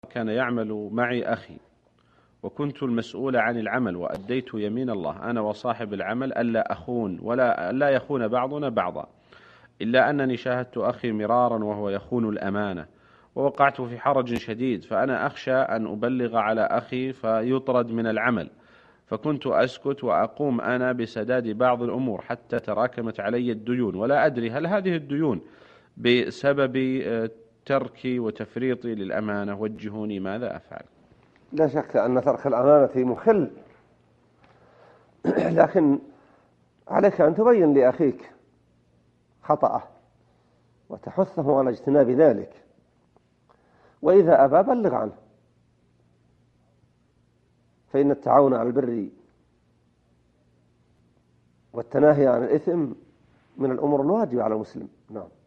كان يعمل معي أخي، وكنت المسؤول عن العمل، وأديت يمين الله أنا وصاحب العمل ألا أخون ولا لا يخون بعضنا بعضا، إلا أنني شاهدت أخي مرارا وهو يخون الأمانة، ووقعت في حرج شديد، فأنا أخشى أن أبلغ على أخي فيطرد من العمل، فكنت أسكت وأقوم أنا بسداد بعض الأمور حتى تراكمت علي الديون، ولا أدري هل هذه الديون بسبب تركي وتفريطي للأمانة. وجهوني ماذا أفعل؟ لا شك أن ترك الأمانة مخل، لكن عليك أن تبين لأخيك خطأه وتحثه على اجتناب ذلك، وإذا أبى بلغ عنه، فإن التعاون على البر والتناهي عن الإثم من الأمور الواجبة على المسلم. نعم.